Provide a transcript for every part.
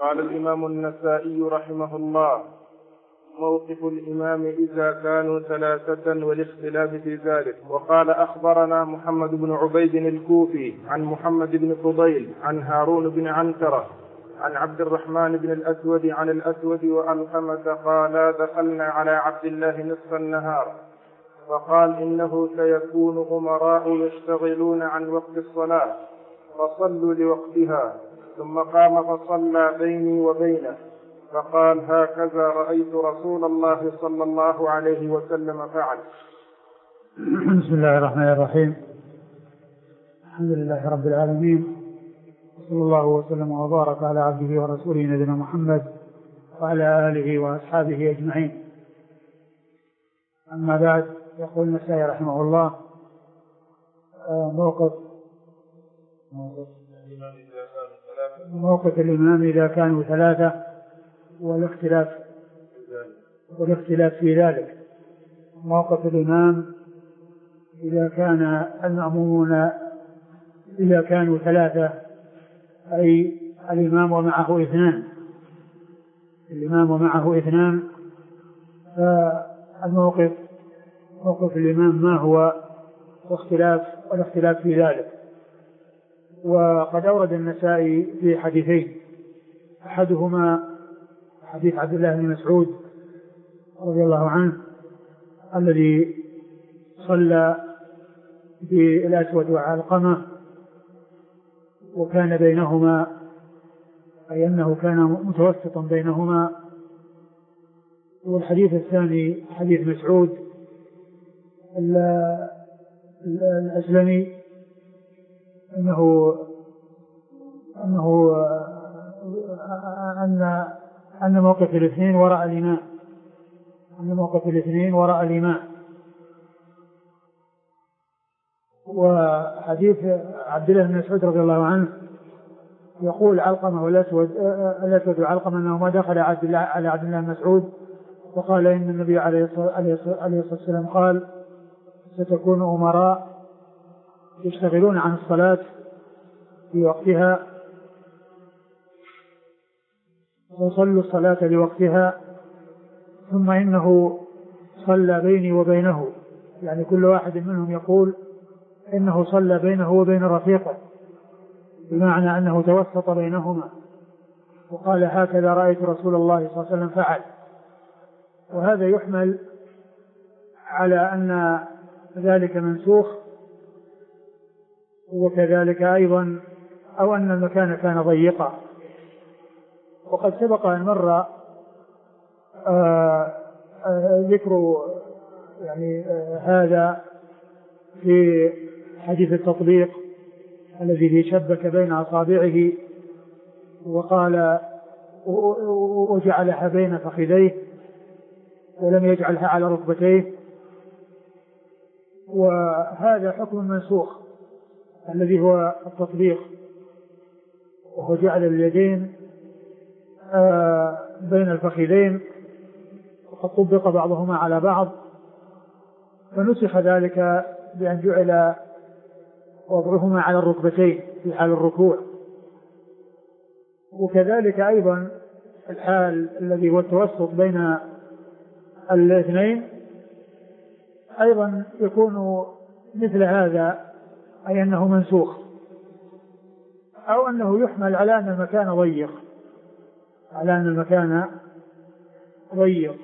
قال الإمام النسائي رحمه الله: موقف الإمام إذا كانوا ثلاثة والاختلاف في ذلك. وقال: أخبرنا محمد بن عبيد الكوفي عن محمد بن فضيل عن هارون بن عنترة عن عبد الرحمن بن الأسود عن الأسود وألقمة قالا: دخلنا على عبد الله نصف النهار فقال: إنه سيكون أمراء يشتغلون عن وقت الصلاة فصلوا لوقتها. ثم قام فصلى بيني وبينه فقال: هكذا رأيت رسول الله صلى الله عليه وسلم فعل. بسم الله الرحمن الرحيم. الحمد لله رب العالمين، صلى الله وسلم وبارك على عبده ورسوله نبينا محمد وعلى آله وأصحابه أجمعين. أما بعد، يقول النسائي رحمه الله: موقف الإمام إذا كانوا ثلاثة والاختلاف في ذلك. موقف الإمام إذا كان المأمومون إذا كانوا ثلاثة، أي الإمام ومعه اثنان، فالموقف موقف الإمام ما هو والاختلاف في ذلك. وقد أورد النسائي في حديثين، أحدهما حديث عبد الله بن مسعود رضي الله عنه الذي صلى بالأسود وعلقمة وكان بينهما، أي أنه كان متوسطا بينهما. والحديث الثاني حديث مسعود الأسلمي أن موقف الاثنين وراء الإمام. وحديث عبد الله بن مسعود رضي الله عنه يقول علقمة والأسود وعلقمة أنه ما دخل على عبد الله بن مسعود وقال: إن النبي عليه الصلاة والسلام قال: ستكون أمراء يشتغلون عن الصلاة في وقتها وصلوا الصلاة لوقتها، ثم إنه صلى بيني وبينه، يعني كل واحد منهم يقول إنه صلى بينه وبين رفيقه، بمعنى أنه توسط بينهما، وقال: هكذا رأيت رسول الله صلى الله عليه وسلم فعل. وهذا يحمل على أن ذلك منسوخ، وكذلك أيضا أو أن المكان كان ضيقا. وقد سبق أن مر ذكر هذا في حديث التطبيق الذي شبك بين أصابعه وقال: وجعلها بين فخذيه ولم يجعلها على ركبتيه. وهذا حكم منسوخ الذي هو التطبيق، وهو جعل اليدين بين الفخذين وقد طبق بعضهما على بعض، فنسخ ذلك بأن جعل وضعهما على الركبتين في حال الركوع. وكذلك أيضا الحال الذي هو التوسط بين الاثنين أيضا يكون مثل هذا، أي أنه منسوخ، أو أنه يحمل على أن المكان ضيق.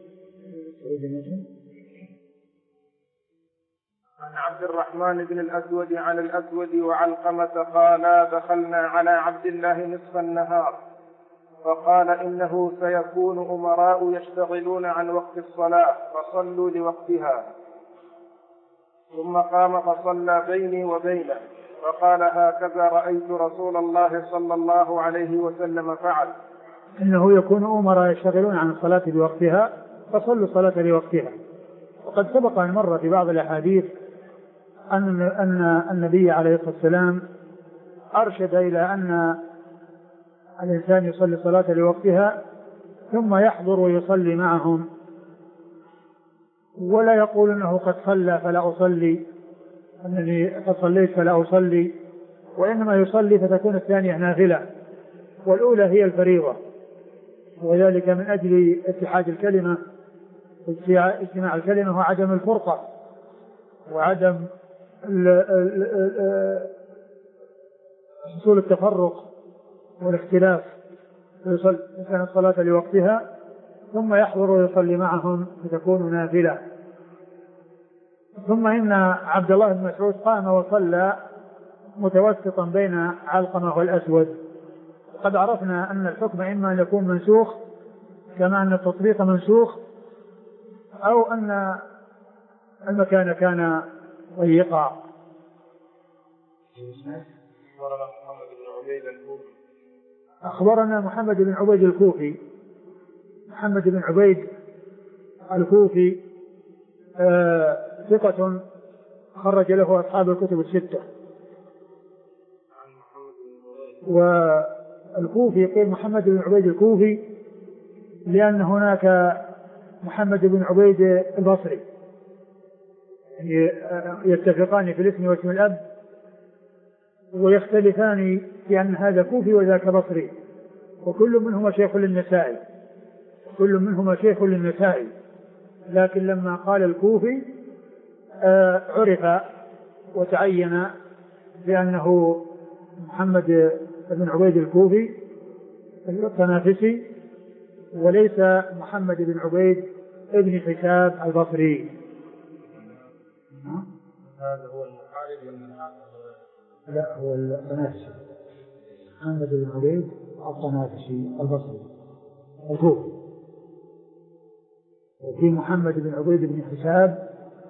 عن عبد الرحمن بن الأسود عن الأسود وعلقمة قالا: دخلنا على عبد الله نصف النهار فقال: إنه سيكون أمراء يشتغلون عن وقت الصلاة فصلوا لوقتها. ثم قام فصلى بيني وبينه فقال: هكذا رأيت رسول الله صلى الله عليه وسلم فعل. إنه يكون أمراء يشتغلون عن الصلاة لوقتها فصلوا الصلاة لوقتها. وقد سبق أن مر في بعض الأحاديث أن النبي عليه الصلاة والسلام أرشد إلى أن الإنسان يصلي الصلاة لوقتها ثم يحضر ويصلي معهم، ولا يقول أنه قد صلى فلا أصلي، أنني قد صليت فلا أصلي، وإنما يصلي فتكون الثانية نافلة، والأولى هي الفريضة، وذلك من أجل اتحاد الكلمة، اجتماع الكلمة وعدم الفرقة وعدم حصول التفرق والاختلاف. كانت الصلاة لوقتها ثم يحضر ويصلي معهم فتكون نافلة. ثم إن عبد الله بن مسعود قام وصلى متوسطا بين علقمة والأسود. قد عرفنا أن الحكم إما أن يكون منسوخ كما أن التطبيق منسوخ، أو أن المكان كان ضيقا. أخبرنا محمد بن عبيد الكوفي. محمد بن عبيد الكوفي ثقة خرج له أصحاب الكتب الستة. والكوفي قيل محمد بن عبيد الكوفي لأن هناك محمد بن عبيد البصري، يتفقان في الاسم واسم الأب ويختلفان في أن هذا كوفي وذاك بصري، وكل منهما شيخ للنسائي، كل منهما شيخ للنسائي. لكن لما قال الكوفي عرف وتعين بأنه محمد بن عبيد الكوفي الطنافسي وليس محمد بن عبيد ابن حساب البصري. هذا هو المحارب لا، هو الطنافسي، محمد بن عبيد الطنافسي البصري الكوفي. وفي محمد بن عبيد بن حساب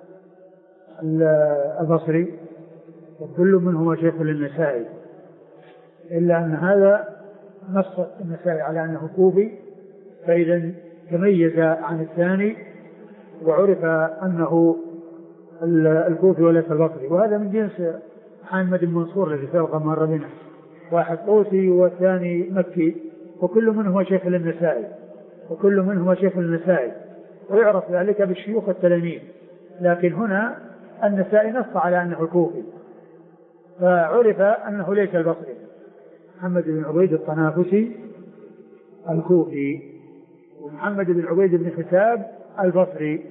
البصري، وكل منهما شيخ للنسائي، إلا أن هذا نص النسائي على أنه كوفي، فإذا تميز عن الثاني وعرف أنه الكوفي وليس البصري. وهذا من جنس محمد بن منصور الذي سبق مر بنا، واحد طوسي والثاني مكي، وكل منهما شيخ للنسائي، وكل منهما شيخ للنسائي، ويعرف ذلك بالشيوخ التلاميذ. لكن هنا النسائي نص على أنه الكوفي، فعرف أنه ليس البصري. محمد بن عبيد الطنافسي الكوفي، ومحمد بن عبيد بن حساب البصري.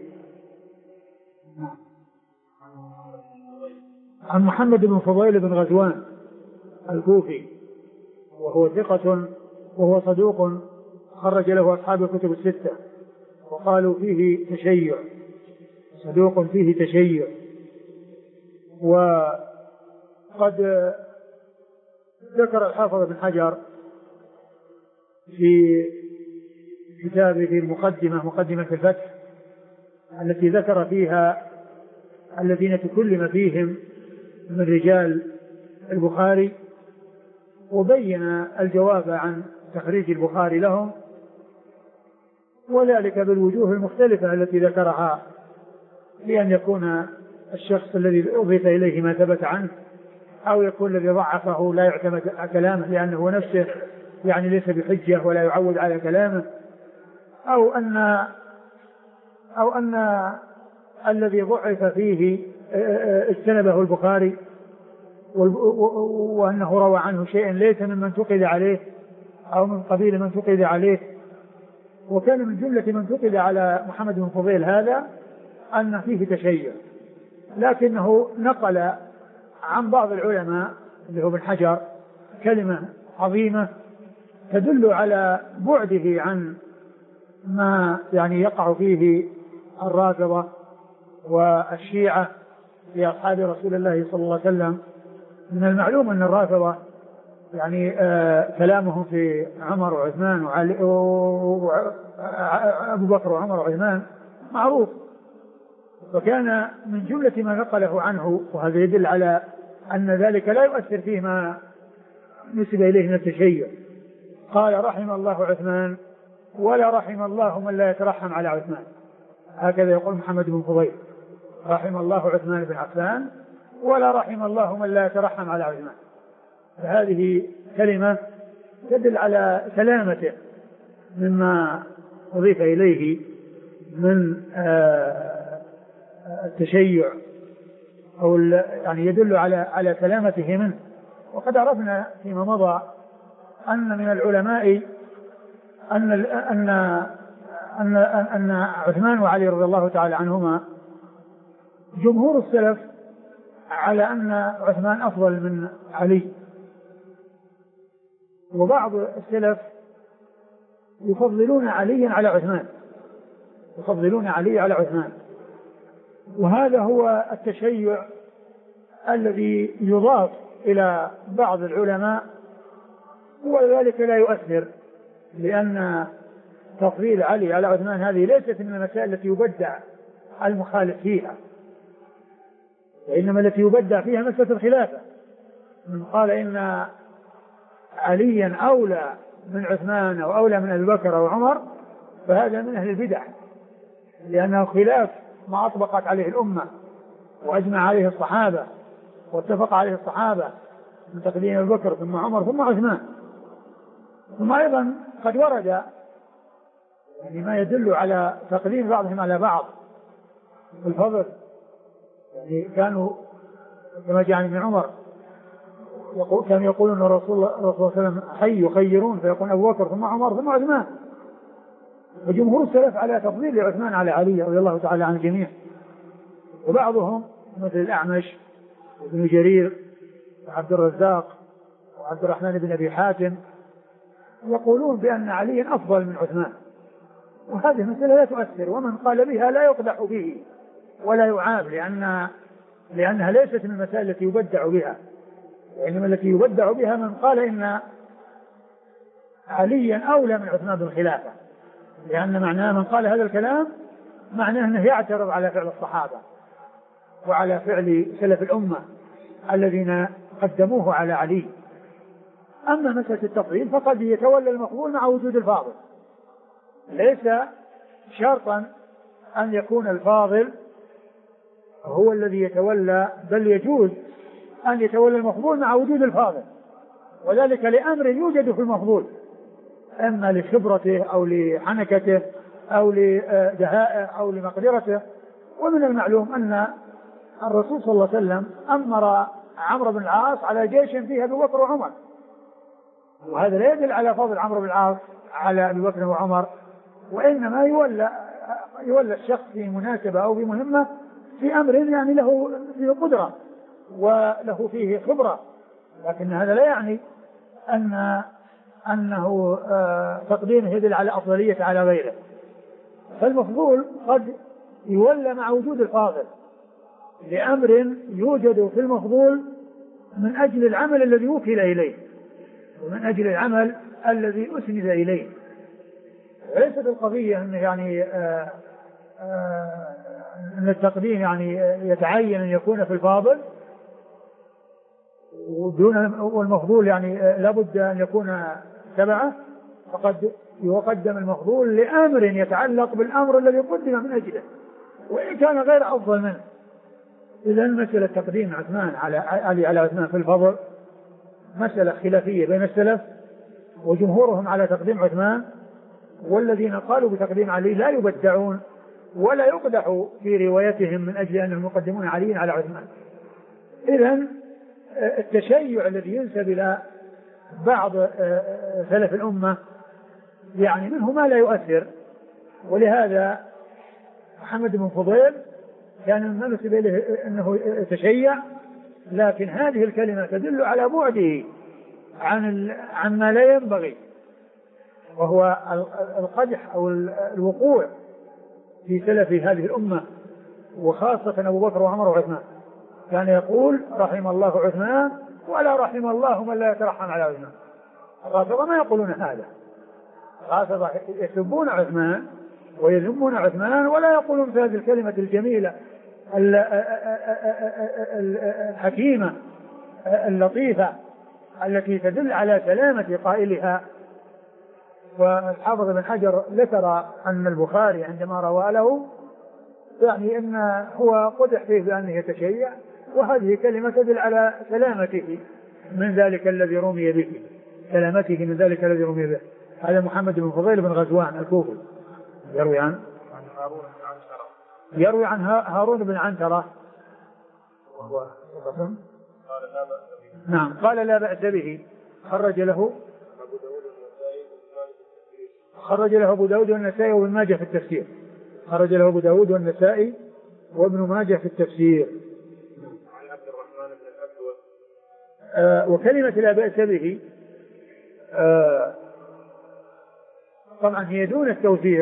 عن محمد بن فضيل بن غزوان الكوفي، وهو ثقة وهو صدوق خرج له أصحاب الكتب الستة، وقالوا فيه تشيع، صدوق فيه تشيع. وقد ذكر الحافظ بن حجر في كتابه في مقدمة الفتح التي ذكر فيها الذين تكلم فيهم من رجال البخاري، وبين الجواب عن تخريج البخاري لهم، وذلك بالوجوه المختلفة التي ذكرها، لأن يكون الشخص الذي أضيف إليه ما ثبت عنه، أو يكون الذي ضعفه لا يعتمد على كلامه لأنه نفسه يعني ليس بحجة ولا يعود على كلامه، أو أن الذي ضعف فيه اجتنبه البخاري وأنه روى عنه شيئا ليس ممن انتقد عليه أو من قبيل من انتقد عليه. وكان من جملة من انتقد على محمد بن فضيل هذا أن فيه تشيع، لكنه نقل عن بعض العلماء اللي هو ابن حجر كلمة عظيمة تدل على بعده عن ما يعني يقع فيه الرافضة والشيعة في أصحاب رسول الله صلى الله عليه وسلم. من المعلوم أن الرافضة يعني كلامهم في عمر وعثمان وعلي وأبو بكر وعمر وعثمان معروف، وكان من جملة ما نقله عنه، وهذا يدل على أن ذلك لا يؤثر فيه ما نسب إليه من التشيع. قال رحم الله عثمان ولا رحم الله من لا يترحم على عثمان، هكذا يقول محمد بن فضيل، رحم الله عثمان بن عفان ولا رحم الله من لا يترحم على عثمان. فهذه كلمة تدل على سلامته مما أضيف إليه من التشيع، أو يعني يدل على سلامته منه. وقد عرفنا فيما مضى أن من العلماء أن أن أن أن عثمان وعلي رضي الله تعالى عنهما جمهور السلف على أن عثمان أفضل من علي، وبعض السلف يفضلون عليا على عثمان، يفضلون علي على عثمان، وهذا هو التشيع الذي يضاف إلى بعض العلماء، وذلك لا يؤثر، لأن تفضيل علي على عثمان هذه ليست من المسائل التي يبدع المخالف فيها، وإنما التي يبدع فيها مسألة الخلافة. من قال إن عليا أولى من عثمان أو أولى من أبي بكر أو عمر فهذا من أهل البدع، لأنه خلاف ما أطبقت عليه الأمة وأجمع عليه الصحابة واتفق عليه الصحابة من تقديم أبي بكر ثم عمر ثم عثمان. ثم أيضا قد ورد يعني ما يدل على تقديم بعضهم على بعض في الفضل، يعني كانوا كما جاء عن عمر كانوا يقولون الرسول صلى الله عليه وسلم حي يخيرون فيقول أبو بكر ثم عمر ثم عثمان، وجمهور السلف على تفضيل عثمان على علي رضي الله تعالى عن الجميع. وبعضهم مثل الأعمش وابن جرير وعبد الرزاق وعبد الرحمن بن أبي حاتم يقولون بأن علي أفضل من عثمان، وهذه المسألة لا تؤثر، ومن قال بها لا يقدح به ولا يعاب، لأنها ليست من المسائل التي يبدع بها، وإنما التي يبدع بها من قال إن عليا أولى من عثمان بالخلافة، لأن معناه من قال هذا الكلام معناه أنه يعترض على فعل الصحابة وعلى فعل سلف الأمة الذين قدموه على علي. أما مسألة التفضيل فقد يتولى المقبول مع وجود الفاضل، ليس شرطا أن يكون الفاضل هو الذي يتولى، بل يجوز أن يتولى المفضول مع وجود الفاضل، وذلك لأمر يوجد في المفضول، إما لخبرته أو لحنكته أو لدهائه أو لمقدرته. ومن المعلوم أن الرسول صلى الله عليه وسلم أمر عمرو بن العاص على جيش فيه أبي بكر وعمر، وهذا لا يدل على فضل عمرو بن العاص على أبي بكر وعمر، وإنما يولى الشخص في مناسبة أو في مهمة في أمر يعني له فيه قدرة وله فيه خبرة، لكن هذا لا يعني أنه تقديمه يدل على أفضلية على غيره. فالمفضول قد يولى مع وجود الفاضل لأمر يوجد في المفضول من أجل العمل الذي وكل إليه ومن أجل العمل الذي أسند إليه. ليست القضية أن يعني أن التقديم يعني يتعين أن يكون في الفاضل والمفضول يعني لابد أن يكون تبعه، فقد يقدم المفضول لأمر يتعلق بالأمر الذي قدم من أجله وإن كان غير أفضل منه. إذا مسألة تقديم عثمان على عثمان في الفضل مسألة خلافية بين السلف، وجمهورهم على تقديم عثمان، والذين قالوا بتقديم علي لا يبدعون ولا يقدح في روايتهم من أجل أنهم يقدمون علي على عثمان. إذن التشيع الذي ينسب إلى بعض سلف الأمة يعني منه ما لا يؤثر، ولهذا محمد بن فضيل كان مما نسب إليه أنه تشيع، لكن هذه الكلمة تدل على بعده عن ما لا ينبغي، وهو القدح أو الوقوع في سلف هذه الأمة وخاصة أبو بكر وعمر وعثمان. كان يقول رحم الله عثمان ولا رحم الله من لا يترحم على عثمان. الرافضة ما يقولون هذا، الرافضة يسبون عثمان ويذمون عثمان ولا يقولون في هذه الكلمة الجميلة الحكيمة اللطيفة التي تدل على سلامة قائلها. والحافظ بن حجر ذكر أن البخاري عندما روى له يعني أن هو قدح فيه بأنه يتشيع، وهذه كلمة تدل على سلامته من ذلك الذي رمي به، سلامته من ذلك الذي رمي به. هذا محمد بن فضيل بن غزوان الكوفي يروي عن هارون بن عنترة وهو نعم قال لا بأس به، خرج له خرج له أبو داود والنسائي وابن ماجه في التفسير. خرج له أبو داود والنسائي وابن ماجه في التفسير. عن عبد الرحمن بن الأسود. وكلمة لا بأس به طبعا هي دون التوثيق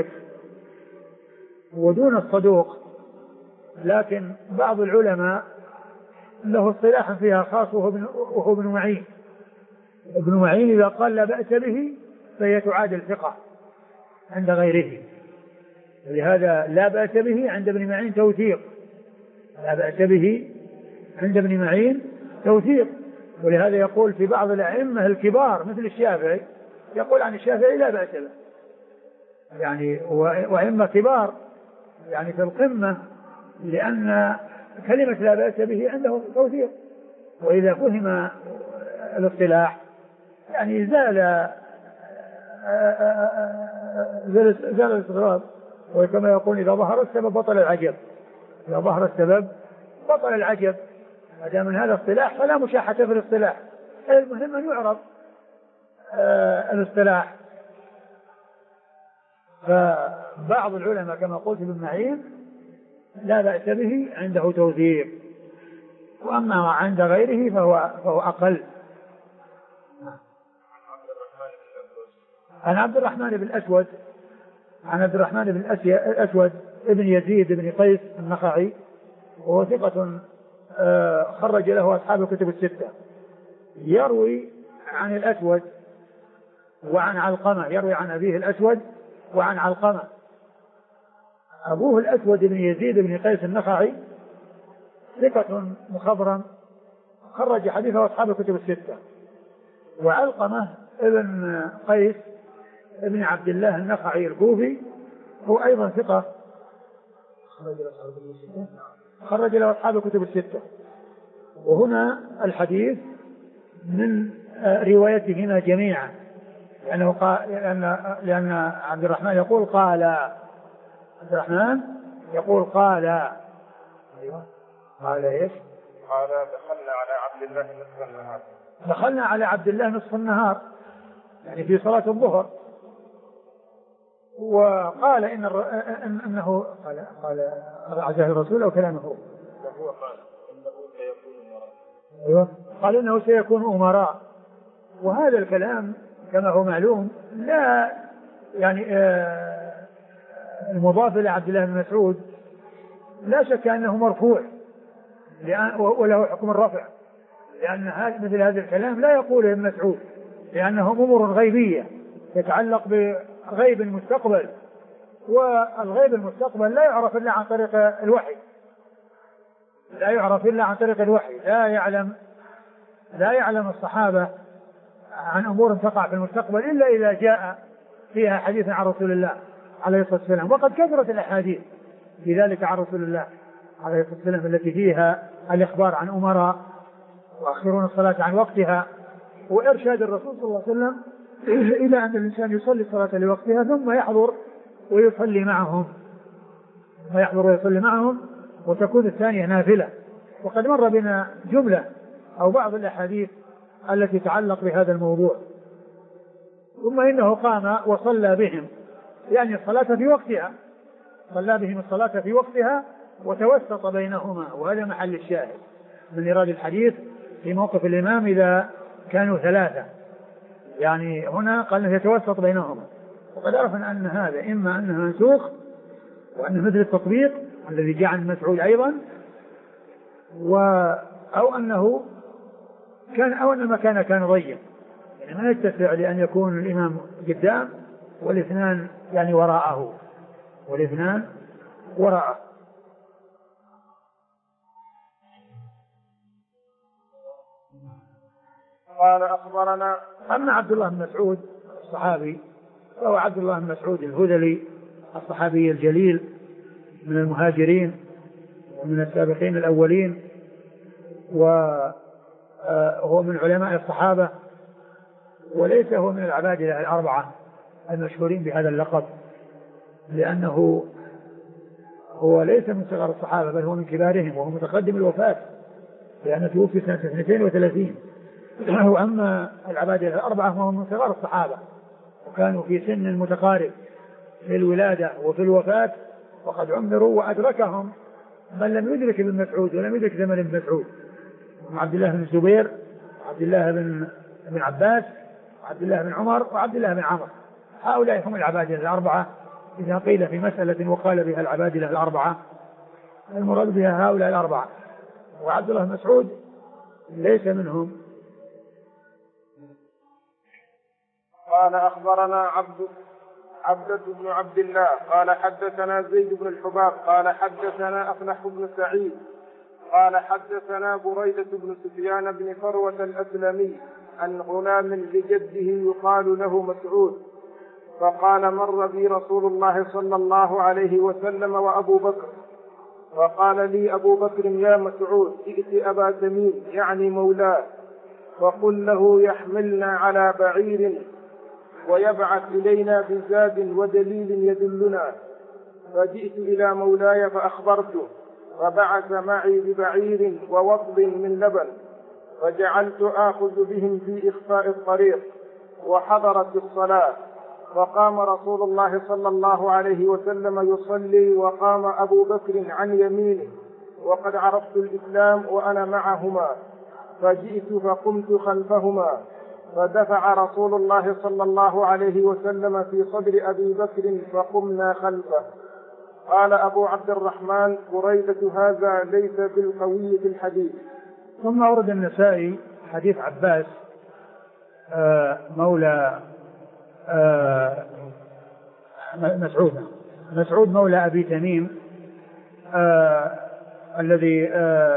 ودون الصدوق، لكن بعض العلماء له اصطلاح فيها خاص وهو ابن معين. ابن معين إذا قال لا بأس به فهي تعادل ثقة عند غيره، ولهذا لا بأس به عند ابن معين توثيق. لا بأس به عند ابن معين توثيق، ولهذا يقول في بعض الأئمة الكبار مثل الشافعي، يقول عن الشافعي لا بأس به، يعني وأئمة كبار يعني في القمة، لأن كلمة لا بأس به عنده توثيق. وإذا فهم الاصطلاح يعني زال الاستغراب، وكما يقول إذا ظهر السبب بطل العجب. إذا ظهر السبب بطل العجب. ما دام من هذا الاصطلاح فلا مشاحة في الاصطلاح، المهم أن يعرض الاصطلاح. فبعض العلماء كما قلت ابن معين لا بأس به عنده توثيق، وأما عند غيره فهو أقل. عن عبد الرحمن بن الأسود، عن عبد الرحمن بن الأسود ابن يزيد بن قيس النخعي، وهو ثقة خرج له أصحاب الكتب الستة. يروي عن الأسود وعن علقمة، يروي عن أبيه الأسود وعن علقمة. أبوه الأسود بن يزيد بن قيس النخعي ثقة مخضرم خرج حديثه أصحاب الكتب الستة. وعلقمة ابن قيس ابن عبد الله النخعي الكوفي هو أيضا ثقة خرج له أصحاب الكتب الستة. وهنا الحديث من روايتهما جميعا، لأن عبد الرحمن يقول قال، عبد الرحمن يقول قال ايش؟ قال دخلنا على عبد الله نصف النهار. دخلنا على عبد الله نصف النهار، يعني في صلاة الظهر. وقال انه قال عزاه الرسول او كلامه هو قال انه سيكون امراء. ايوه قال انه سيكون امراء. وهذا الكلام كما هو معلوم لا يعني المضاف الى عبد الله بن مسعود لا شك انه مرفوع وله حكم الرفع، لان مثل هذا الكلام لا يقوله ابن مسعود، لانه امور غيبيه يتعلق بغيب المستقبل، والغيب المستقبل لا يعرف الا عن طريق الوحي، لا يعرف الا عن طريق الوحي. لا يعلم الصحابه عن امور تقع في المستقبل الا اذا جاء فيها حديث عن رسول الله عليه الصلاه والسلام. وقد كثرت الاحاديث في ذلك عن رسول الله عليه الصلاه والسلام التي فيها الاخبار عن امراء واخرون الصلاه عن وقتها، وارشاد الرسول صلى الله عليه وسلم الى ان الانسان يصلي الصلاه لوقتها ثم يحضر ويصلي معهم وتكون الثانيه نافله. وقد مر بنا جمله او بعض الاحاديث التي تتعلق بهذا الموضوع. ثم انه قام وصلى بهم، يعني الصلاه في وقتها، صلى بهم الصلاه في وقتها وتوسط بينهما. وهذا محل الشاهد من إيراد الحديث في موقف الإمام إذا كانوا ثلاثة، يعني هنا قال أنه يتوسط بينهما. وقد عرفنا أن هذا إما أنه منسوخ وأنه مثل التطبيق الذي جاء عن مسعود أيضا، أو أنه كان ضيق، يعني ما يتسع لأن يكون الإمام قدام والاثنان يعني وراءه. قال أخبرنا. أما عبد الله بن مسعود الصحابي فهو عبد الله بن مسعود الهذلي الصحابي الجليل من المهاجرين ومن السابقين الأولين، وهو من علماء الصحابة، وليس هو من العبادلة الأربعة المشهورين بهذا اللقب، لأنه هو ليس من صغار الصحابة بل هو من كبارهم، وهو متقدم الوفاة لأنه توفي سنة 32. وأما العبادلة الأربعة فهو من صغار الصحابة وكانوا في سن متقارب في الولادة وفي الوفاة، وقد عمروا وأدركهم من لم يدرك ابن مسعود ولم يدرك زمن ابن مسعود، عبد الله بن الزبير وعبد الله بن عباس وعبد الله بن عمر وعبد الله بن عمرو. هؤلاء هم العبادلة الأربعة. إذا قيل في مسألة وقال بها العبادلة الأربعة المراد بها هؤلاء الأربعة، وعبد الله بن مسعود ليس منهم. قال أخبرنا عبدة بن عبد الله قال حدثنا زيد بن الحباب قال حدثنا أفلح بن سعيد قال حدثنا بريدة بن سفيان بن فروة الأسلمي عن غلام لجده يقال له مسعود فقال مر بي رسول الله صلى الله عليه وسلم وأبو بكر فقال لي أبو بكر يا مسعود ائت أبا تميم يعني مولاه وقل له يحملنا على بعير ويبعث إلينا بزاد ودليل يدلنا. فجئت إلى مولاي فأخبرته فبعث معي ببعير ووطب من لبن فجعلت آخذ بهم في إخفاء الطريق وحضرت الصلاة فقام رسول الله صلى الله عليه وسلم يصلي وقام أبو بكر عن يمينه وقد عرفت الإسلام وأنا معهما فجئت فقمت خلفهما فدفع رسول الله صلى الله عليه وسلم في صدر أبي بكر فقمنا خلفه. قال أبو عبد الرحمن بريدة هذا ليس بالقوي في الحديث. ثم أورد النسائي حديث عباس مولى مسعود مولى أبي تميم الذي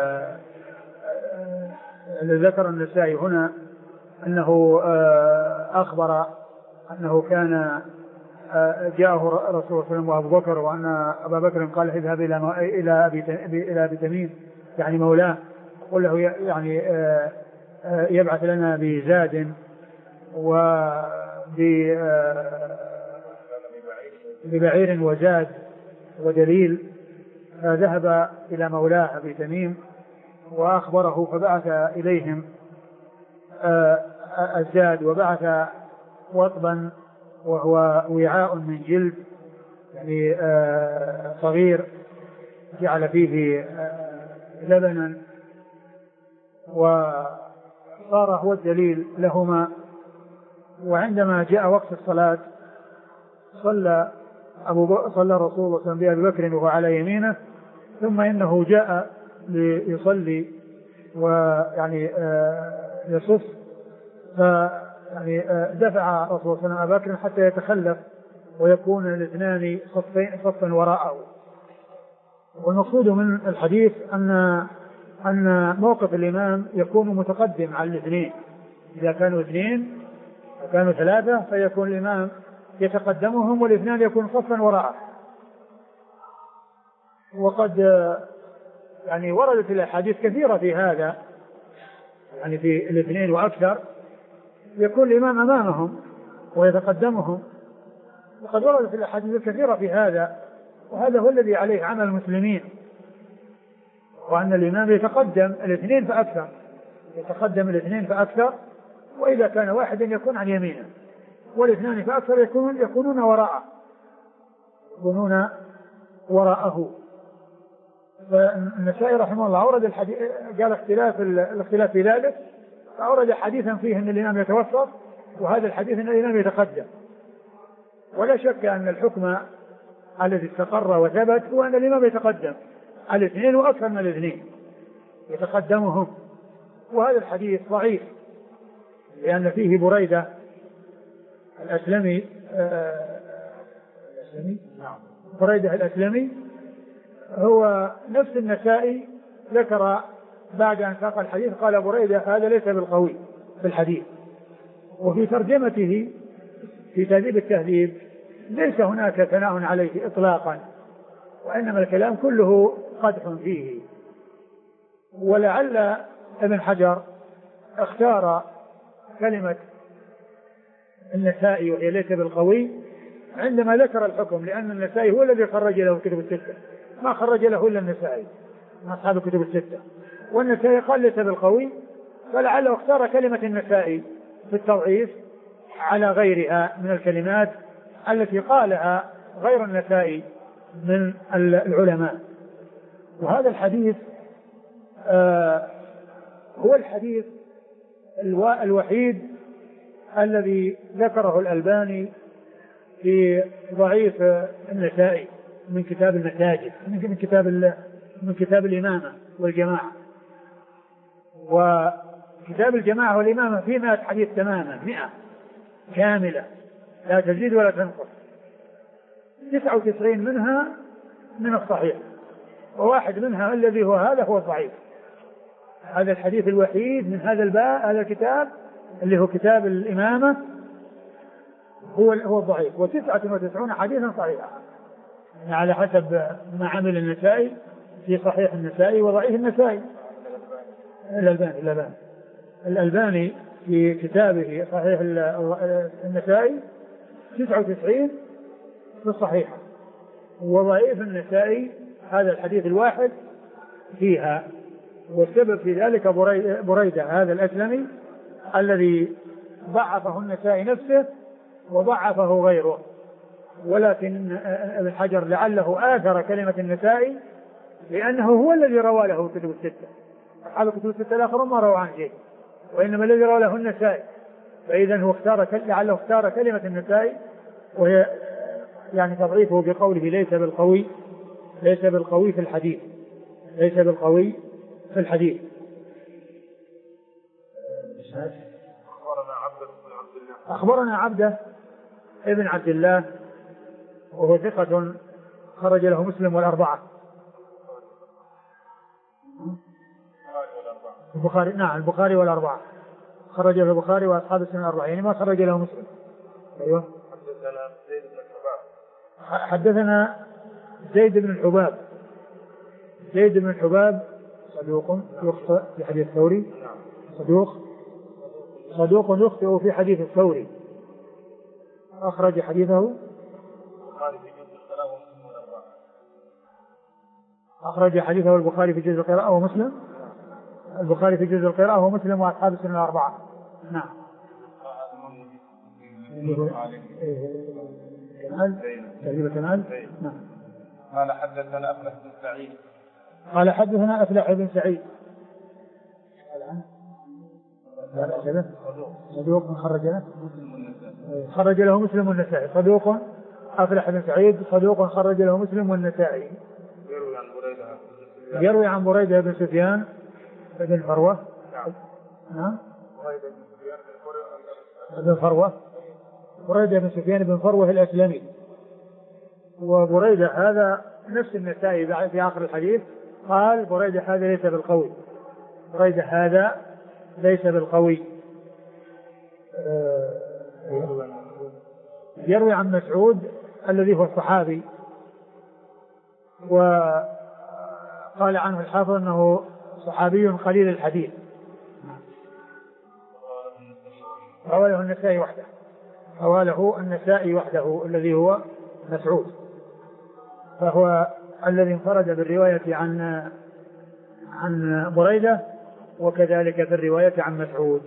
ذكر النسائي هنا أنه أخبر أنه كان جاءه رسول الله صلى الله عليه وسلم وأبو بكر وأن أبا بكر قال اذهب إلى أبي تميم يعني مولاه قل له يعني يبعث لنا بزاد ببعير وزاد ودليل. فذهب إلى مولاه أبي تميم وأخبره فبعث إليهم الزاد وبعث وطبا وهو وعاء من جلد يعني صغير جعل فيه لبنا وصار هو الدليل لهما. وعندما جاء وقت الصلاة صلى رسول الله صلى الله عليه وسلم بأبي بكر وهو على يمينه ثم إنه جاء ليصلي ويعني يصف فيعني دفع رسول الله صلى الله عليه وسلم أبا بكر حتى يتخلف ويكون الاثنان صفا وراءه. والمقصود من الحديث أن موقف الإمام يكون متقدم على الاثنين. إذا كانوا اثنين وكانوا ثلاثة فيكون الإمام يتقدمهم والاثنان يكون صفا وراءه. وقد يعني وردت الأحاديث كثيرة في هذا يعني في الاثنين وأكثر يكون الإمام أمامهم ويتقدمهم. وقد وردت الأحاديث الكثيرة في هذا وهذا هو الذي عليه عمل المسلمين وأن الإمام يتقدم الاثنين فأكثر وإذا كان واحدا يكون عن يمينه والاثنان فأكثر يكونون وراءه. فالنسائي رحمه الله أورد الحديث قال الاختلاف في ذلك فأورد حديثا فيه أن الإمام يتوسط وهذا الحديث أن الإمام يتقدم. ولا شك أن الحكم الذي استقر وثبت هو أن الإمام يتقدم الاثنين وأكثر من الاثنين يتقدمهم. وهذا الحديث ضعيف لأن فيه بريدة الأسلمي بريدة الأسلمي هو نفس النسائي ذكر بعد أن ساق الحديث قال بريدة هذا ليس بالقوي في الحديث. وفي ترجمته في تهذيب التهذيب ليس هناك ثناء عليه إطلاقا وإنما الكلام كله قدح فيه. ولعل ابن حجر اختار كلمة النسائي وهي ليس بالقوي عندما ذكر الحكم لأن النسائي هو الذي خرج له الكتب الستة ما خرج له إلا النسائي من أصحاب الكتب الستة والنسائي قال ليس بالقوي فلعله اختار كلمة النسائي في التضعيف على غيرها من الكلمات التي قالها غير النسائي من العلماء. وهذا الحديث هو الحديث الوحيد الذي ذكره الألباني في ضعيف النسائي من كتاب المساجد، من كتاب الإمامة والجماعة. وكتاب الجماعة والإمامة فيه 100 حديث تماما، 100 كاملة لا تزيد ولا تنقص، 99 منها من الصحيح، وواحد منها الذي هو هذا هو الضعيف. هذا الحديث الوحيد من هذا الباب، هذا الكتاب اللي هو كتاب الإمامة، هو الضعيف، و99 حديثا صحيحا، يعني على حسب ما عمل النسائي في صحيح النسائي وضعيف النسائي. الألباني في كتابه صحيح النسائي 99 في الصحيحة، وضعيف النسائي هذا الحديث الواحد فيها. والسبب في ذلك بريدة هذا الأسلمي الذي ضعفه النسائي نفسه وضعفه غيره، ولكن ابن حجر لعله آثر كلمة النسائي لأنه هو الذي روى له الكتب الستة. أصحاب الكتب الستة الآخرون ما روى عن شيء، وإنما الذي روى له النسائي، فإذا هو لعله اختار كلمة النسائي، وهي يعني تضعيفه بقوله ليس بالقوي في الحديث، ليس بالقوي في الحديث. أخبرنا عبده ابن عبد الله وهو ثقة خرج له مسلم والأربعة. البخاري، نعم البخاري والأربعة، خرج له البخاري وأصحاب السنن الأربعة، يعني ما خرج له مسلم. أيوة. حدثنا زيد بن الحباب. زيد بن الحباب صدوق يخطئ في حديث الثوري، صدوق يخطئ في حديث الثوري، أخرج حديثه البخاري في جزء القراءة ومسلم، البخاري في جزء القراءة ومسلم وأصحاب السنن الأربعة. نعم. نعم. قال حدثنا أفلح بن سعيد. قال حدثنا أفلح بن سعيد. صدوق خرج له مسلم والنسائي. صدوق أفلح بن سعيد صدوق خرج له مسلم والنسائي. يروي عن بريدة بن سفيان بن فروة. نعم. بريدة بن سفيان بن فروة الأسلمي. وبريدة هذا نفس النسائي في آخر الحديث قال بريدة هذا ليس بالقوي. يروي عن مسعود الذي هو الصحابي، وقال عنه الحافظ أنه صحابي قليل الحديث. رواه النسائي وحده الذي هو مسعود، فهو الذي انفرد بالرواية عن بريدة، وكذلك في الرواية عن مسعود.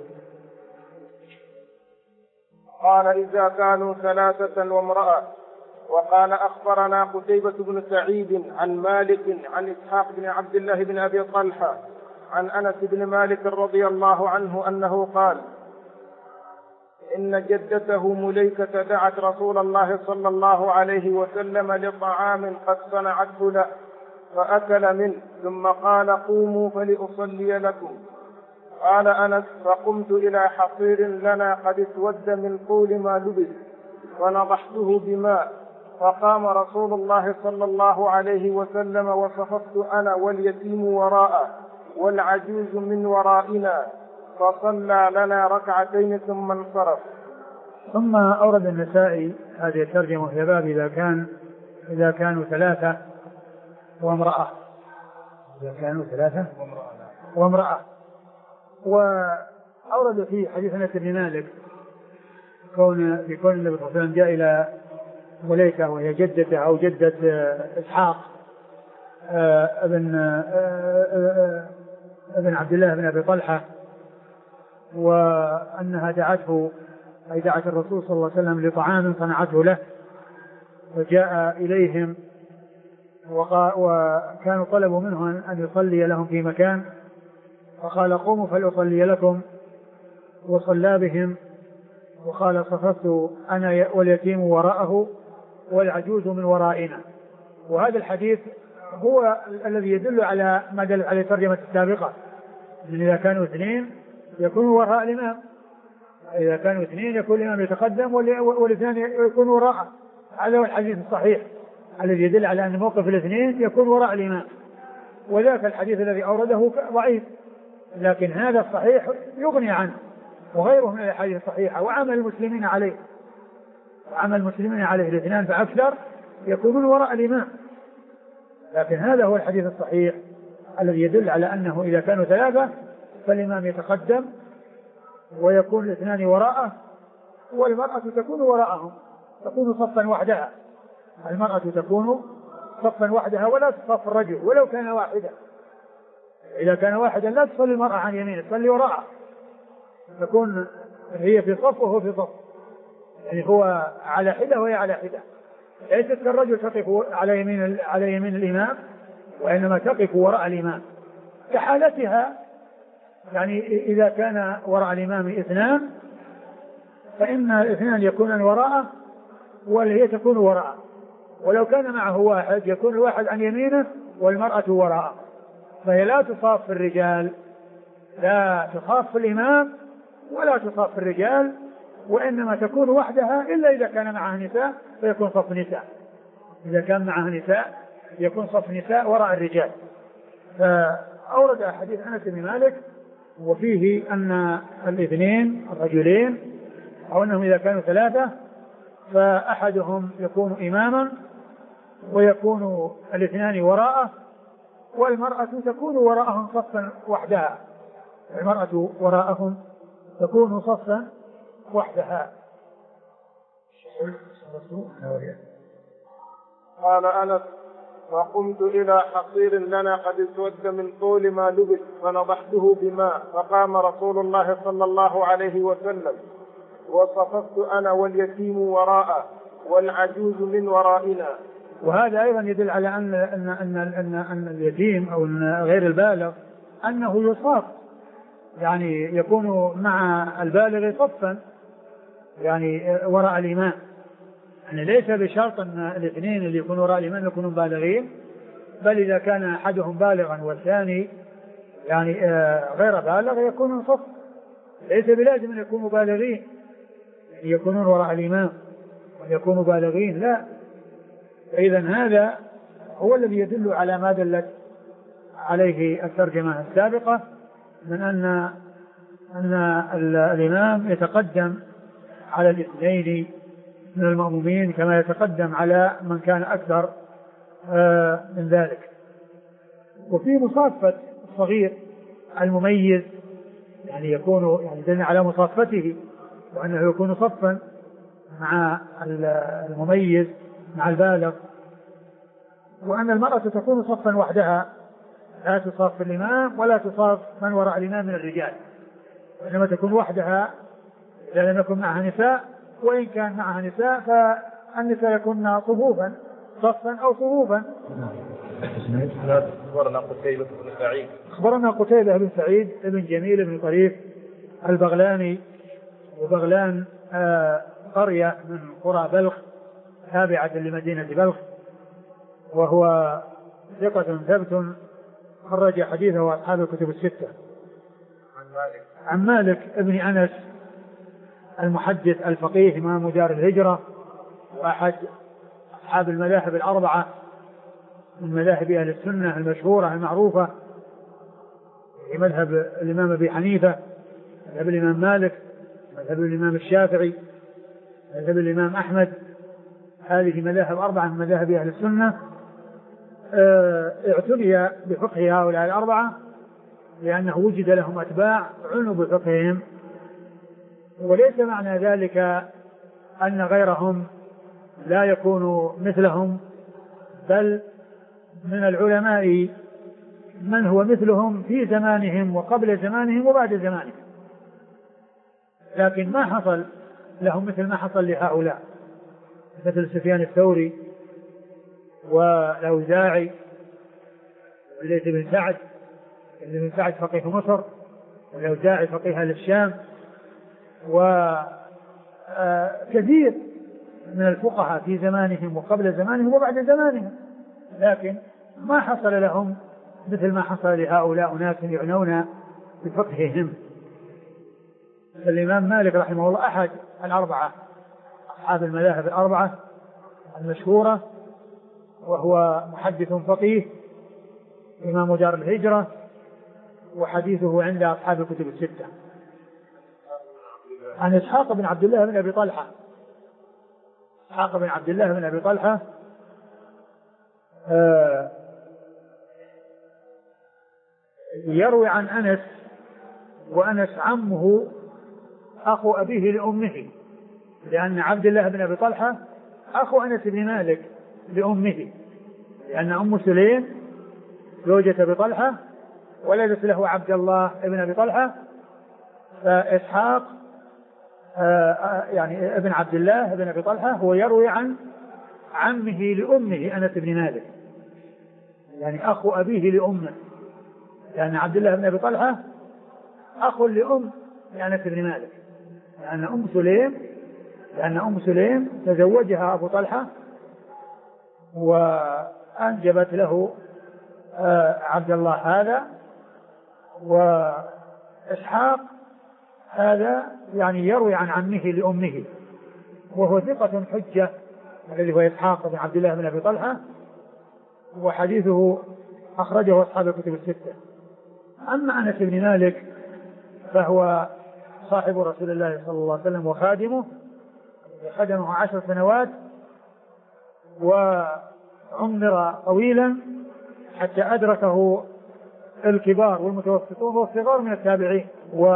قال إذا كانوا 3 وامرأة. وقال أخبرنا قتيبة بن سعيد عن مالك عن إسحاق بن عبد الله بن أبي طلحة عن أنس بن مالك رضي الله عنه أنه قال إن جدته مليكة دعت رسول الله صلى الله عليه وسلم لطعام قد صنعته له فأكل منه، ثم قال قوموا فلأصلي لكم. قال أنس فقمت إلى حصير لنا قد اسود من طول ما لبس ونضحته بماء، فقام رسول الله صلى الله عليه وسلم وصففت أنا واليتيم وراءه والعجوز من ورائنا، فصلى لنا ركعتين ثم انصرف. ثم أورد النسائي هذه الترجمة في باب إذا كانوا 3 وامرأة. وأورد في حديث أنس بن مالك بكون النبي صلى الله عليه وسلم جاء إلى مليكة وهي جدته أو جدة إسحاق ابن عبد الله بن أبي طلحة، وأنها دعته أي دعت الرسول صلى الله عليه وسلم لطعام صنعته له، فجاء إليهم وكانوا طلبوا منه أن يصلي لهم في مكان، فقال قوموا فلأصلي لكم، وصلى بهم، وقال صففت أنا واليتيم وراءه والعجوز من ورائنا. وهذا الحديث هو الذي يدل على ما دل عليه الترجمة السابقة، إن إذا كانوا اثنين يكونوا وراء الإمام، إذا كانوا اثنين يكون الإمام يتقدم والاثنان يكونوا وراءه. هذا هو الحديث الصحيح الذي يدل على أن موقف الاثنين يكون وراء الإمام، وذاك الحديث الذي أورده ضعيف، لكن هذا الصحيح يغني عنه وغيره من الأحاديث الصحيحة، وعمل المسلمين عليه، الاثنان فأكثر يكونون وراء الإمام. لكن هذا هو الحديث الصحيح الذي يدل على أنه إذا كانوا ثلاثة فالإمام يتقدم ويكون الاثنان وراءه، والمرأة تكون وراءهم، تكون صفا وحدها. المرأة تكون صفا وحدها ولا تصف الرجل ولو كان واحدا. إذا كان واحدا لا تصلي المرأة عن يمينه، تصلي وراءه، تكون هي في صف وهو في صف، يعني هو على حدة وهي على حدة، ليست كالرجل تقف على يمين الإمام، وإنما تقف وراء الإمام كحالتها. يعني إذا كان وراء الإمام اثنان فإن الاثنان يكونان وراءه وهي تكون وراءه، ولو كان معه واحد يكون الواحد عن يمينه والمرأة وراءه. فهي لا تصاف في الرجال، لا تصاف في الإمام ولا تصاف في الرجال، وإنما تكون وحدها إلا إذا كان معها نساء فيكون صف نساء. إذا كان معها نساء يكون صف نساء وراء الرجال. فأورد حديث أنس بن مالك وفيه أن الاثنين الرجلين أو أنهم إذا كانوا ثلاثة فأحدهم يكون إماما ويكون الاثنان وراءه، والمرأة تكون وراءهم صفا وحدها، المرأة وراءهم تكون صفا وحدها. قال أنس: فقمت إلى حصير لنا قد اسود من طول ما لبس فنضحته بماء، فقام رسول الله صلى الله عليه وسلم وصففت أنا واليتيم وراءه والعجوز من ورائنا. وهذا أيضا يدل على أن اليتيم أو غير البالغ أنه يصاف، يعني يكون مع البالغ صفا يعني وراء الإمام، يعني ليس بشرط أن الاثنين اللي يكونوا وراء الإمام يكونوا بالغين، بل إذا كان أحدهم بالغا والثاني يعني غير بالغ يكونون صف، ليس بلازم أن يكونوا بالغين يكونون وراء الإمام ويكونوا بالغين، لا. إذا هذا هو الذي يدل على ما دلت عليه الترجمة السابقة من أن الإمام يتقدم على الاثنين من المأمومين كما يتقدم على من كان أكثر من ذلك. وفي مصافة الصغير المميز يعني يكون يعني دلنا على مصافته وأنه يكون صفا مع المميز مع البالغ، وأن المرأة تكون صفا وحدها لا تصاف في الإمام ولا تصاف من وراء الإمام من الرجال، وإنما تكون وحدها إذا لم يكن معها نساء، وإن كان معها نساء فالنساء يكون صفوفا صفا أو صفوفا. أخبرنا قتيبة بن سعيد بن جميل بن طريف البغلاني، وبغلان قرية من قرى بلخ تابعة لمدينة بلخ، وهو ثقة ثبت خرج حديثه أصحاب الكتب الستة. عن مالك ابن أنس المحدث الفقيه إمام دار الهجرة وأحد أصحاب المذاهب الأربعة من مذاهب أهل السنة المشهورة المعروفة، في مذهب الإمام أبي حنيفة، مذهب الإمام مالك، مذهب الإمام الشافعي، مذهب الإمام أحمد. هذه مذاهب أربعة من مذاهب أهل السنة. اعتني بفقه هؤلاء الأربعة لأنه وجد لهم أتباع عنوا بفقههم، وليس معنى ذلك أن غيرهم لا يكونوا مثلهم، بل من العلماء من هو مثلهم في زمانهم وقبل زمانهم وبعد زمانهم، لكن ما حصل لهم مثل ما حصل لهؤلاء، مثل سفيان الثوري والأوزاعي والليث بن سعد. الليث بن سعد فقيه مصر، والأوزاعي فقيه أهل الشام، وكثير من الفقهاء في زمانهم وقبل زمانهم وبعد زمانهم، لكن ما حصل لهم مثل ما حصل لهؤلاء أناس يعنون بفقههم. الإمام مالك رحمه الله أحد الأربعة أصحاب المذاهب الأربعة المشهورة، وهو محدث فقيه إمام دار الهجرة، وحديثه عند أصحاب الكتب الستة. عن إسحاق بن عبد الله بن أبي طلحة. إسحاق بن عبد الله بن أبي طلحة يروي عن أنس، وأنس عمه أخو أبيه لأمه، لأن عبد الله بن أبي طلحة أخو أنس بن مالك لأمه، لأن أم سليم زوجة أبي طلحة ولدت له عبد الله بن أبي طلحة. فإسحاق يعني ابن عبد الله بن أبي طلحة هو يروي عن عمه لأمه أنس بن مالك، يعني أخو أبيه لأمه، لأن عبد الله بن أبي طلحة أخو لأم أنس بن مالك، لأن أم سليم تزوجها أبو طلحة وأنجبت له عبد الله هذا. وإسحاق هذا يعني يروي عن عمه لأمه، وهو ثقة حجة، الذي هو إسحاق بن عبد الله بن أبي طلحة، وحديثه أخرجه أصحاب الكتب الستة. أما أنس بن مالك فهو صاحب رسول الله صلى الله عليه وسلم وخادمه، خدمه 10 سنوات، وعمر طويلا حتى أدركه الكبار والمتوسطون والصغار من التابعين،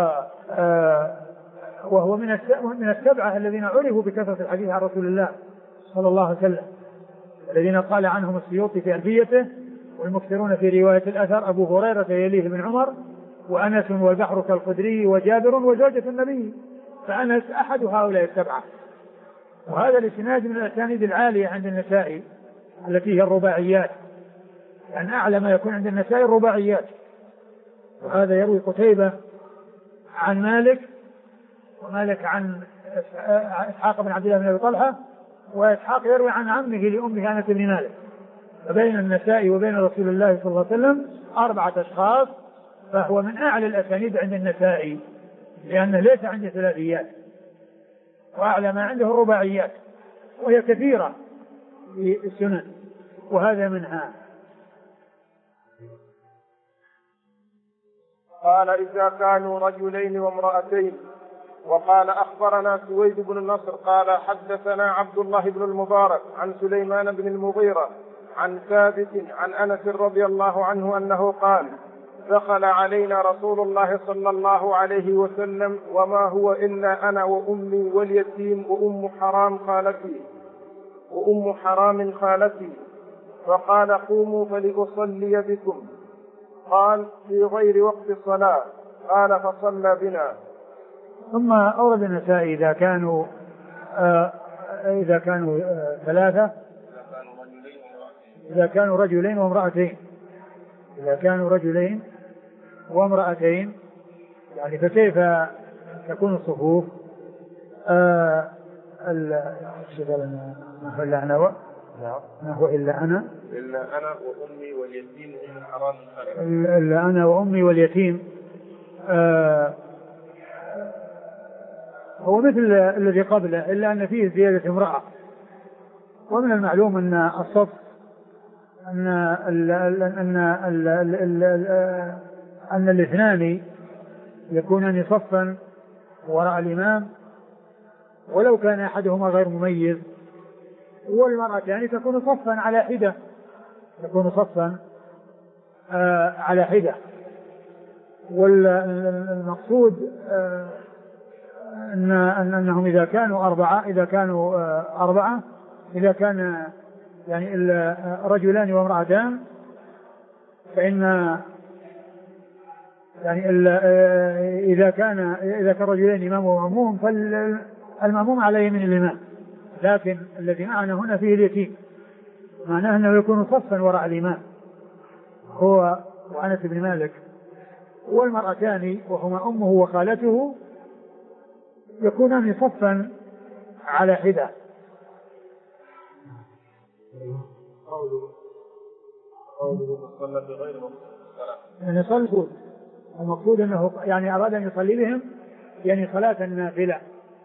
وهو من السبعة الذين عرفوا بكثرة الحديث عن رسول الله صلى الله عليه وسلم، الذين قال عنهم السيوطي في ألفيته: والمكثرون في رواية الأثر أبو هريرة يليه بن عمر، وأنس والبحر كالخدري وجابر وزوجة النبي. فأنس أحد هؤلاء السبعة. وهذا الإسناد من الأسانيد العالية عند النسائي التي هي الرباعيات، يعني أعلى ما يكون عند النسائي الرباعيات. وهذا يروي قتيبة عن مالك، ومالك عن إسحاق بن عبد الله بن أبي طلحة، وإسحاق يروي عن عمه لأمه أنس بن مالك. فبين النسائي وبين رسول الله صلى الله عليه وسلم 4 أشخاص، فهو من أعلى الأسانيد عند النسائي، لأنه ليس عنده ثلاثيات، وأعلى ما عنده الرباعيات، وهي كثيرة في السنن، وهذا منها. قال: إذا كانوا رجلين وامرأتين. وقال: أخبرنا سويد بن النصر قال: حدثنا عبد الله بن المبارك عن سليمان بن المغيرة عن ثابت عن أنس رضي الله عنه أنه قال: دخل علينا رسول الله صلى الله عليه وسلم وما هو إلا أنا وأمي واليتيم وأم حرام خالتي، فقال: قوموا فلأصلي بكم. قال: في غير وقت الصلاة. قال: فصلى بنا. ثم أورد النسائي إذا كانوا ثلاثة، إذا كانوا رجلين وامرأتين، إذا كانوا رجلين وامرأتين، يعني فكيف تكون الصفوف؟ ما هو إلا أنا وأمي واليتيم وأم حرام خالتي. إلا أنا وأمي واليتيم. هو مثل الذي قبله، إلا أن فيه زيادة امرأة. ومن المعلوم أن الصف أن الاثنان يكونان صفا وراء الإمام، ولو كان أحدهما غير مميز، والمرأتان تكون صفا على حدة. والمقصود أنهم إذا كانوا أربعة، إذا كان يعني رجلان وامرأتان، فإن يعني إذا كان رجلين إمام ومأموم المأموم على يمين الإمام، لكن الذي معنا هنا فيه اليتيم، معناه أنه يكون صفا وراء الإمام هو وأنس بن مالك، والمرأتان وهما أمه وخالته يكونان صفا على حدة. يعني صلوا، المقصود أنه يعني أراد أن يصلي بهم يعني صلاة نافلة.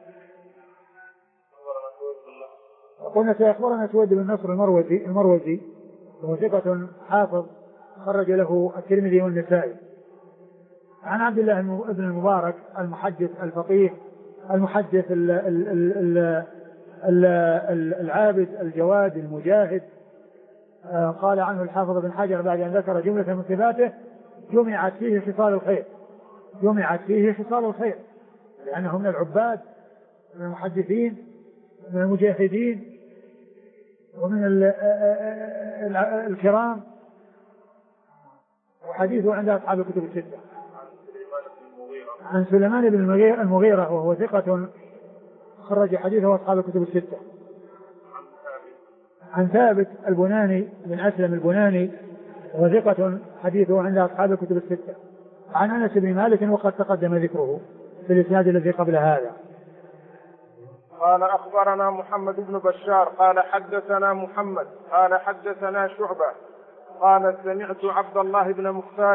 قلنا سيخبرنا سويد بن نصر المروزي وهو ثقة حافظ خرج له الترمذي والنسائي. عن عبد الله بن المبارك المحدث الفقيه المحدث العابد الجواد المجاهد، قال عنه الحافظ بن حجر بعد أن ذكر جملة من صفاته: جمعت فيه خصال الخير، جمعت فيه خصال الخير، لأنه من العباد، من المحدثين، من المجاهدين، ومن الكرام، وحديثه عند أصحاب الكتب الستة. عن سليمان بن المغيرة وهو ثقة خرج حديثه أصحاب الكتب الستة. عن ثابت البناني بن أسلم البناني وهو ثقة حديثه عند أصحاب الكتب الستة. عن أنس بن مالك وقد تقدم ذكره في الإسناد الذي قبل هذا. قال أخبرنا محمد بن بشار قال حدثنا محمد قال حدثنا شعبة قال سمعت عبد الله بن مختار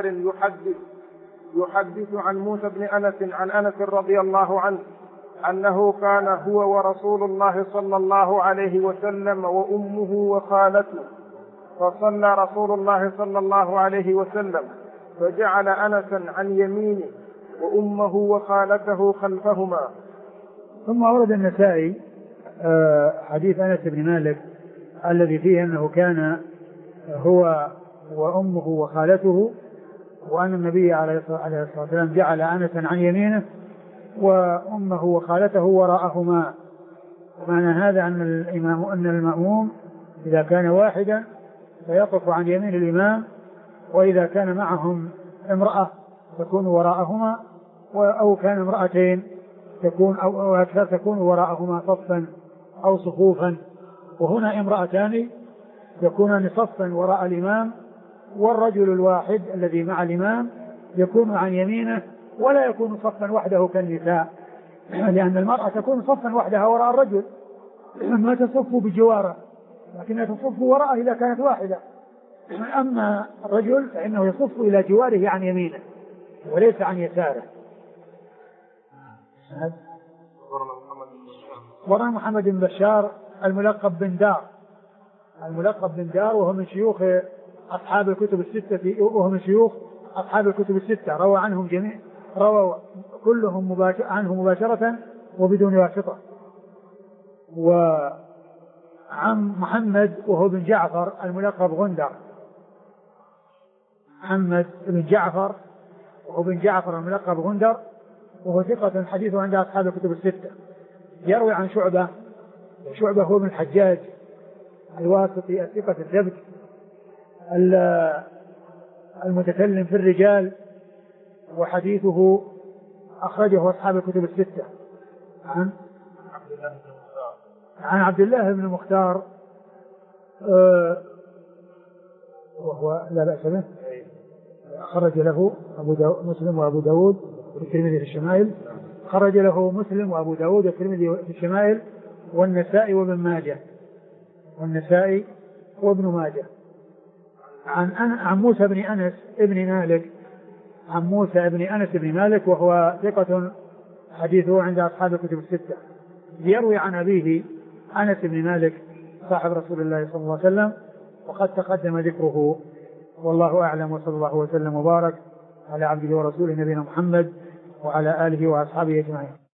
يحدث عن موسى بن أنس عن أنس رضي الله عنه أنه كان هو ورسول الله صلى الله عليه وسلم وأمه وخالته، فصلى رسول الله صلى الله عليه وسلم فجعل أنسا عن يمينه وأمه وخالته خلفهما. ثم ورد النسائي حديث أنس بن مالك الذي فيه أنه كان هو وأمه وخالته، وأن النبي عليه الصلاة والسلام جعل أنسا عن يمينه وأمه وخالته وراءهما. معنى هذا أن المأموم إذا كان واحدا فيقف عن يمين الإمام، وإذا كان معهم امرأة تكون وراءهما، أو كان امرأتين تكون أو أكثر تكون وراءهما صفا أو صفوفا. وهنا امرأتان يكونان صفا وراء الإمام، والرجل الواحد الذي مع الإمام يكون عن يمينه ولا يكون صفا وحده كالنساء، لأن المرأة تكون صفا وحدها وراء الرجل ما تصف بجواره، لكنها تصف وراءه إذا كانت واحدة. أما الرجل فإنه يصف إلى جواره عن يمينه وليس عن يساره. ورنا محمد بن بشار الملقب بن دار، الملقب بن دار وهو من شيوخ أصحاب الكتب الستة، وهو من شيوخ أصحاب الكتب الستة، روى عنهم جميع، روى كلهم عنه مباشرة وبدون واسطة. وعن محمد وهو بن جعفر الملقب غندر، محمد بن جعفر وهو بن جعفر الملقب غندر وهو ثقة حديثه عند أصحاب الكتب الستة. يروي عن شعبة، وشعبة هو بن الحجاج الواسطي الثقة الثبت المتكلم في الرجال، وحديثه أخرجه أصحاب الكتب الستة. عن عبد الله بن المختار وهو لا بأس به، خرج له مسلم وأبو داود والترمذي في الشمائل، خرج له مسلم وأبو داود والترمذي في الشمائل والنسائي وابن ماجه، والنسائي وابن ماجه. عن موسى بن أنس ابن مالك، عن موسى بن أنس بن مالك وهو ثقة حديثه عند أصحاب الكتب الستة. يروي عن أبيه أنس بن مالك صاحب رسول الله صلى الله عليه وسلم وقد تقدم ذكره. والله أعلم، وصلى الله وسلم وبارك على عبده ورسوله نبينا محمد وعلى آله وأصحابه أجمعين.